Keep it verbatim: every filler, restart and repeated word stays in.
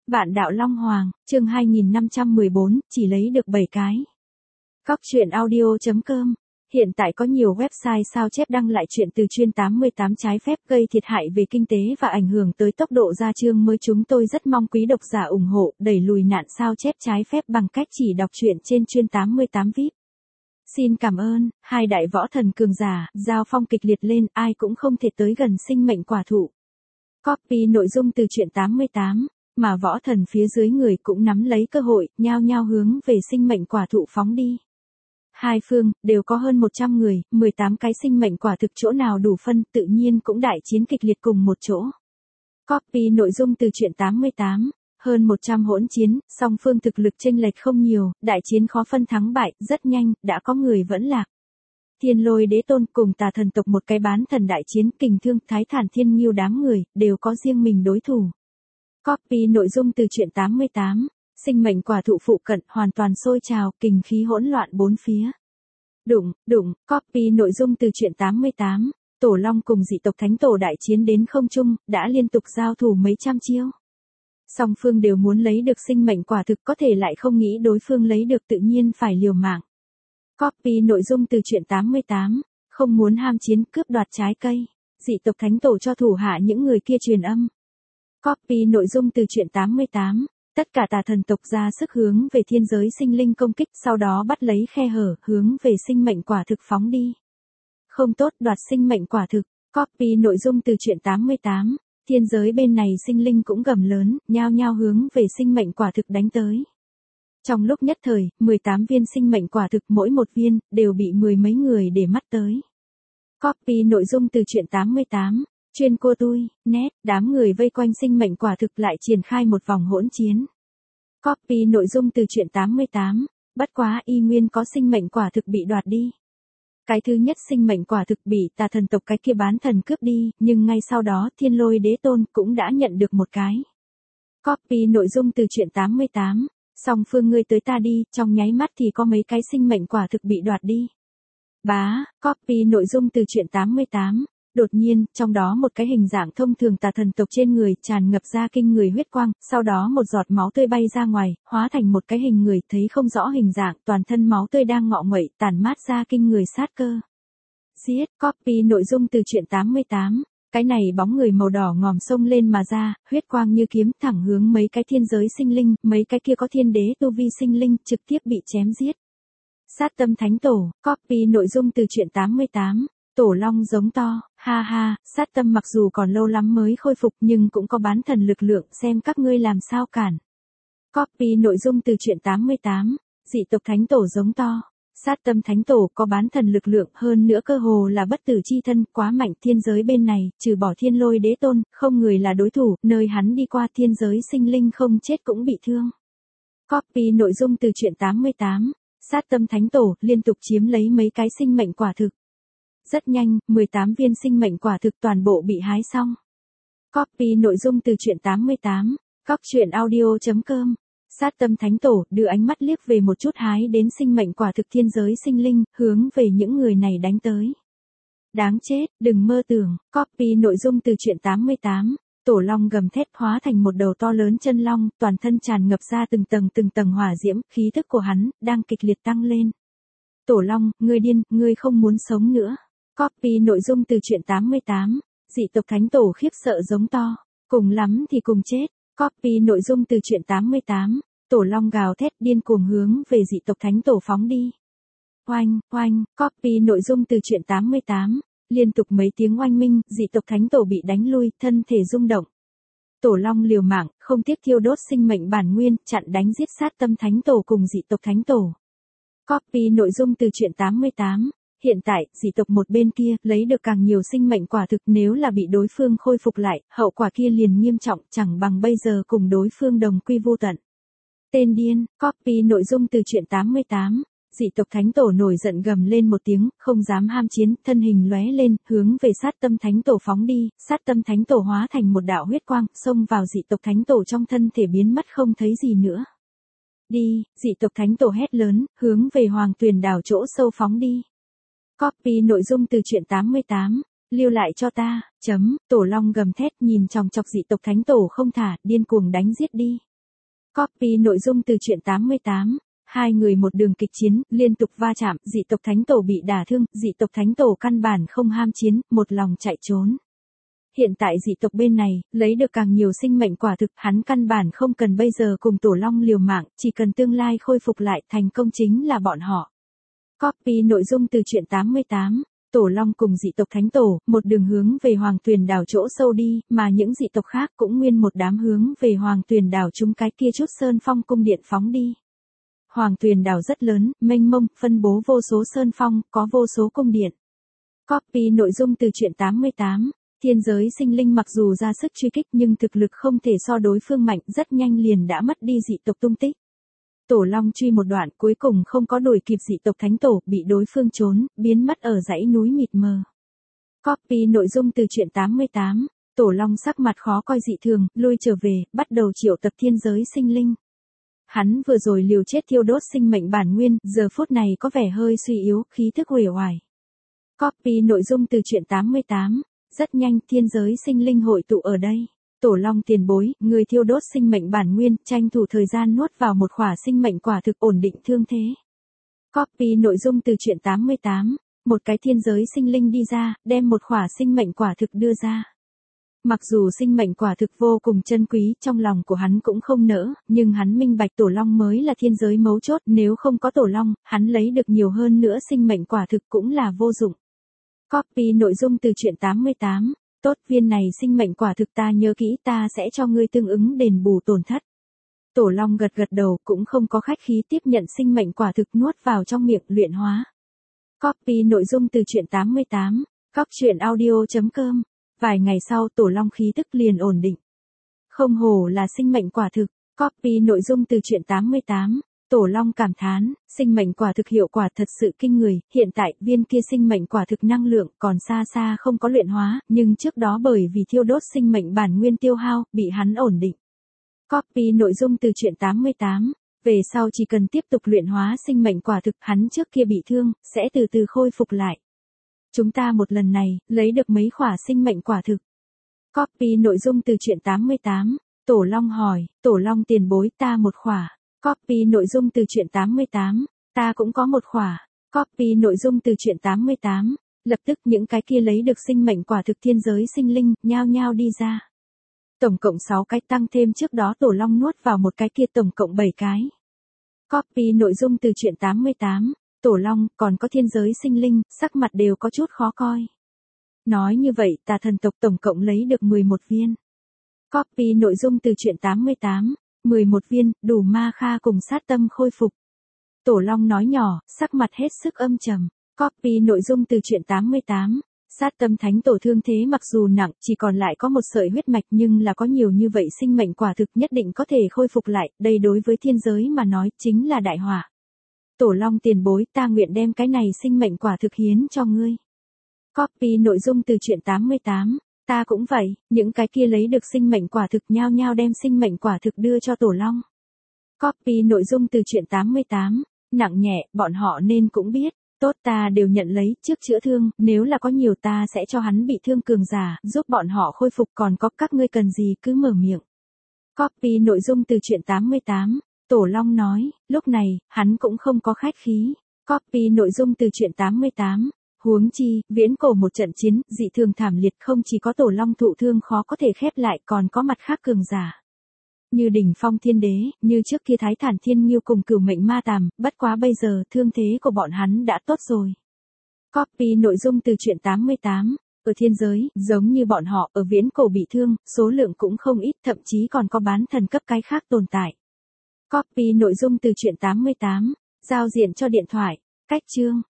Vạn đạo Long Hoàng, chương hai nghìn năm trăm mười bốn, chỉ lấy được bảy cái. Cóc truyện audio chấm com. Hiện tại có nhiều website sao chép đăng lại chuyện từ chuyên tám mươi tám trái phép gây thiệt hại về kinh tế và ảnh hưởng tới tốc độ ra chương mới. Chúng tôi rất mong quý độc giả ủng hộ, đẩy lùi nạn sao chép trái phép bằng cách chỉ đọc truyện trên chuyên tám mươi tám vi ai pi. Xin cảm ơn. Hai đại võ thần cường giả, giao phong kịch liệt lên, ai cũng không thể tới gần sinh mệnh quả thụ. Copy nội dung từ truyện tám mươi tám, mà võ thần phía dưới người cũng nắm lấy cơ hội, nhao nhao hướng về sinh mệnh quả thụ phóng đi. Hai phương, đều có hơn một trăm người, mười tám cái sinh mệnh quả thực chỗ nào đủ phân, tự nhiên cũng đại chiến kịch liệt cùng một chỗ. Copy nội dung từ truyện tám mươi tám, hơn một trăm hỗn chiến, song phương thực lực chênh lệch không nhiều, đại chiến khó phân thắng bại, rất nhanh, đã có người vẫn lạc. Thiên Lôi Đế Tôn cùng Tà Thần tộc một cái bán thần đại chiến, Kình Thương, Thái Thản Thiên Nghiêu đám người, đều có riêng mình đối thủ. Copy nội dung từ truyện tám mươi tám, sinh mệnh quả thụ phụ cận, hoàn toàn sôi trào, kình khí hỗn loạn bốn phía. Đụng, đụng, copy nội dung từ truyện tám mươi tám, Tổ Long cùng dị tộc Thánh Tổ đại chiến đến không trung, đã liên tục giao thủ mấy trăm chiêu. Song phương đều muốn lấy được sinh mệnh quả thực, có thể lại không nghĩ đối phương lấy được, tự nhiên phải liều mạng. Copy nội dung từ truyện tám mươi tám, không muốn ham chiến cướp đoạt trái cây, dị tộc Thánh Tổ cho thủ hạ những người kia truyền âm. Copy nội dung từ truyện tám mươi tám, tất cả Tà Thần tộc ra sức hướng về thiên giới sinh linh công kích, sau đó bắt lấy khe hở, hướng về sinh mệnh quả thực phóng đi. Không tốt, đoạt sinh mệnh quả thực. Copy nội dung từ truyện tám mươi tám, thiên giới bên này sinh linh cũng gầm lớn, nhao nhao hướng về sinh mệnh quả thực đánh tới. Trong lúc nhất thời, mười tám viên sinh mệnh quả thực mỗi một viên, đều bị mười mấy người để mắt tới. Copy nội dung từ truyện tám mươi tám, chuyên cô tui, net, đám người vây quanh sinh mệnh quả thực lại triển khai một vòng hỗn chiến. Copy nội dung từ truyện tám mươi tám, bất quá y nguyên có sinh mệnh quả thực bị đoạt đi. Cái thứ nhất sinh mệnh quả thực bị Tà Thần tộc cái kia bán thần cướp đi, nhưng ngay sau đó Thiên Lôi Đế Tôn cũng đã nhận được một cái. Copy nội dung từ truyện tám mươi tám, song phương ngươi tới ta đi, trong nháy mắt thì có mấy cái sinh mệnh quả thực bị đoạt đi. Bá, copy nội dung từ truyện tám mươi tám, đột nhiên, trong đó một cái hình dạng thông thường Tà Thần tộc trên người tràn ngập ra kinh người huyết quang, sau đó một giọt máu tươi bay ra ngoài, hóa thành một cái hình người, thấy không rõ hình dạng, toàn thân máu tươi đang ngọ nguậy, tản mát ra kinh người sát cơ. Giết, copy nội dung từ truyện tám mươi tám, cái này bóng người màu đỏ ngòm xông lên mà ra, huyết quang như kiếm thẳng hướng mấy cái thiên giới sinh linh, mấy cái kia có thiên đế tu vi sinh linh, trực tiếp bị chém giết. Sát tâm Thánh Tổ, copy nội dung từ truyện tám mươi tám. Tổ Long giống to, ha ha, sát tâm mặc dù còn lâu lắm mới khôi phục nhưng cũng có bán thần lực lượng, xem các ngươi làm sao cản. Copy nội dung từ truyện tám mươi tám, dị tộc Thánh Tổ giống to, sát tâm Thánh Tổ có bán thần lực lượng, hơn nữa cơ hồ là bất tử chi thân, quá mạnh. Thiên giới bên này, trừ bỏ Thiên Lôi Đế Tôn, không người là đối thủ, nơi hắn đi qua thiên giới sinh linh không chết cũng bị thương. Copy nội dung từ truyện tám mươi tám, sát tâm Thánh Tổ liên tục chiếm lấy mấy cái sinh mệnh quả thực. Rất nhanh, mười tám viên sinh mệnh quả thực toàn bộ bị hái xong. Copy nội dung từ truyện tám mươi tám, cóc truyện audio chấm com. Sát tâm Thánh Tổ đưa ánh mắt liếc về một chút hái đến sinh mệnh quả thực thiên giới sinh linh, hướng về những người này đánh tới. Đáng chết, đừng mơ tưởng. Copy nội dung từ truyện tám mươi tám, Tổ Long gầm thét hóa thành một đầu to lớn chân long, toàn thân tràn ngập ra từng tầng từng tầng hỏa diễm, khí thức của hắn đang kịch liệt tăng lên. Tổ Long, ngươi điên, ngươi không muốn sống nữa. Copy nội dung từ truyện tám mươi tám, dị tộc Thánh Tổ khiếp sợ giống to, cùng lắm thì cùng chết. Copy nội dung từ truyện tám mươi tám, Tổ Long gào thét điên cuồng hướng về dị tộc Thánh Tổ phóng đi. Oanh, oanh, copy nội dung từ truyện tám mươi tám, liên tục mấy tiếng oanh minh, dị tộc Thánh Tổ bị đánh lui, thân thể rung động. Tổ Long liều mạng, không tiếc thiêu đốt sinh mệnh bản nguyên, chặn đánh giết sát tâm Thánh Tổ cùng dị tộc Thánh Tổ. Copy nội dung từ truyện tám mươi tám. Hiện tại, dị tộc một bên kia, lấy được càng nhiều sinh mệnh quả thực, nếu là bị đối phương khôi phục lại, hậu quả kia liền nghiêm trọng, chẳng bằng bây giờ cùng đối phương đồng quy vô tận. Tên điên, copy nội dung từ truyện tám mươi tám, dị tộc Thánh Tổ nổi giận gầm lên một tiếng, không dám ham chiến, thân hình lóe lên, hướng về sát tâm Thánh Tổ phóng đi, sát tâm Thánh Tổ hóa thành một đạo huyết quang, xông vào dị tộc Thánh Tổ trong thân thể biến mất không thấy gì nữa. Đi, dị tộc Thánh Tổ hét lớn, hướng về Hoàng Tuyền đảo chỗ sâu phóng đi. Copy nội dung từ truyện tám mươi tám, lưu lại cho ta, chấm, Tổ Long gầm thét nhìn chòng chọc dị tộc Thánh Tổ không thả, điên cuồng đánh giết đi. Copy nội dung từ truyện tám mươi tám. Hai người một đường kịch chiến, liên tục va chạm, dị tộc thánh tổ bị đả thương, dị tộc thánh tổ căn bản không ham chiến, một lòng chạy trốn. Hiện tại dị tộc bên này, lấy được càng nhiều sinh mệnh quả thực, hắn căn bản không cần bây giờ cùng tổ long liều mạng, chỉ cần tương lai khôi phục lại thành công chính là bọn họ. Copy nội dung từ truyện tám mươi tám. Tổ long cùng dị tộc thánh tổ, một đường hướng về Hoàng Tuyền đảo chỗ sâu đi, mà những dị tộc khác cũng nguyên một đám hướng về Hoàng Tuyền đảo chúng cái kia chút sơn phong cung điện phóng đi. Hoàng Tuyền đảo rất lớn, mênh mông, phân bố vô số sơn phong, có vô số cung điện. Copy nội dung từ truyện tám mươi tám. Thiên giới sinh linh mặc dù ra sức truy kích nhưng thực lực không thể so đối phương mạnh, rất nhanh liền đã mất đi dị tộc tung tích. Tổ long truy một đoạn cuối cùng không có đuổi kịp dị tộc thánh tổ, bị đối phương trốn, biến mất ở dãy núi mịt mờ. Copy nội dung từ truyện tám mươi tám. Tổ long sắc mặt khó coi dị thường, lui trở về, bắt đầu triệu tập thiên giới sinh linh. Hắn vừa rồi liều chết thiêu đốt sinh mệnh bản nguyên, giờ phút này có vẻ hơi suy yếu, khí thức uể oải. Copy nội dung từ truyện tám mươi tám. Rất nhanh, thiên giới sinh linh hội tụ ở đây. Tổ long tiền bối, người thiêu đốt sinh mệnh bản nguyên, tranh thủ thời gian nuốt vào một khỏa sinh mệnh quả thực ổn định thương thế. Copy nội dung từ truyện tám mươi tám. Một cái thiên giới sinh linh đi ra, đem một khỏa sinh mệnh quả thực đưa ra. Mặc dù sinh mệnh quả thực vô cùng chân quý, trong lòng của hắn cũng không nỡ, nhưng hắn minh bạch tổ long mới là thiên giới mấu chốt, nếu không có tổ long, hắn lấy được nhiều hơn nữa sinh mệnh quả thực cũng là vô dụng. Copy nội dung từ truyện tám mươi tám. Tốt, viên này sinh mệnh quả thực ta nhớ kỹ, ta sẽ cho ngươi tương ứng đền bù tổn thất. Tổ long gật gật đầu, cũng không có khách khí tiếp nhận sinh mệnh quả thực nuốt vào trong miệng luyện hóa. Copy nội dung từ truyện tám mươi tám. Cóc truyện audio chấm com. Vài ngày sau tổ long khí tức liền ổn định. Không hổ là sinh mệnh quả thực. Copy nội dung từ truyện tám mươi tám. Tổ long cảm thán, sinh mệnh quả thực hiệu quả thật sự kinh người, hiện tại viên kia sinh mệnh quả thực năng lượng còn xa xa không có luyện hóa, nhưng trước đó bởi vì thiêu đốt sinh mệnh bản nguyên tiêu hao, bị hắn ổn định. Copy nội dung từ truyện tám mươi tám. Về sau chỉ cần tiếp tục luyện hóa sinh mệnh quả thực, hắn trước kia bị thương, sẽ từ từ khôi phục lại. Chúng ta một lần này, lấy được mấy khỏa sinh mệnh quả thực. Copy nội dung từ truyện tám mươi tám. Tổ long hỏi, tổ long tiền bối, ta một khỏa. Copy nội dung từ truyện tám mươi tám. Ta cũng có một khỏa. Copy nội dung từ truyện tám mươi tám. Lập tức những cái kia lấy được sinh mệnh quả thực thiên giới sinh linh, nhao nhao đi ra. Tổng cộng sáu cái, tăng thêm trước đó tổ long nuốt vào một cái kia, tổng cộng bảy cái. Copy nội dung từ truyện tám mươi tám. Tổ long, còn có thiên giới sinh linh, sắc mặt đều có chút khó coi. Nói như vậy, tà thần tộc tổng cộng lấy được mười một viên. Copy nội dung từ truyện tám mươi tám. mười một viên, đủ ma kha cùng sát tâm khôi phục. Tổ long nói nhỏ, sắc mặt hết sức âm trầm. Copy nội dung từ truyện tám mươi tám. Sát tâm thánh tổ thương thế mặc dù nặng, chỉ còn lại có một sợi huyết mạch nhưng là có nhiều như vậy sinh mệnh quả thực nhất định có thể khôi phục lại, đây đối với thiên giới mà nói chính là đại họa. Tổ long tiền bối, ta nguyện đem cái này sinh mệnh quả thực hiến cho ngươi. Copy nội dung từ truyện tám mươi tám. Ta cũng vậy, những cái kia lấy được sinh mệnh quả thực nhao nhao đem sinh mệnh quả thực đưa cho tổ long. Copy nội dung từ truyện tám mươi tám. Nặng nhẹ, bọn họ nên cũng biết. Tốt, ta đều nhận lấy, trước chữa thương, nếu là có nhiều ta sẽ cho hắn bị thương cường giả, giúp bọn họ khôi phục, còn có các ngươi cần gì cứ mở miệng. Copy nội dung từ truyện tám mươi tám. Tổ long nói, lúc này, hắn cũng không có khách khí. Copy nội dung từ truyện tám mươi tám. Huống chi, viễn cổ một trận chiến, dị thường thảm liệt, không chỉ có tổ long thụ thương khó có thể khép lại, còn có mặt khác cường giả. Như đỉnh phong thiên đế, như trước kia thái thản thiên nghiêu cùng cửu mệnh ma tàm, bất quá bây giờ, thương thế của bọn hắn đã tốt rồi. Copy nội dung từ truyện tám mươi tám. Ở thiên giới, giống như bọn họ, ở viễn cổ bị thương, số lượng cũng không ít, thậm chí còn có bán thần cấp cái khác tồn tại. Copy nội dung từ truyện tám mươi tám. Giao diện cho điện thoại. Cách chương.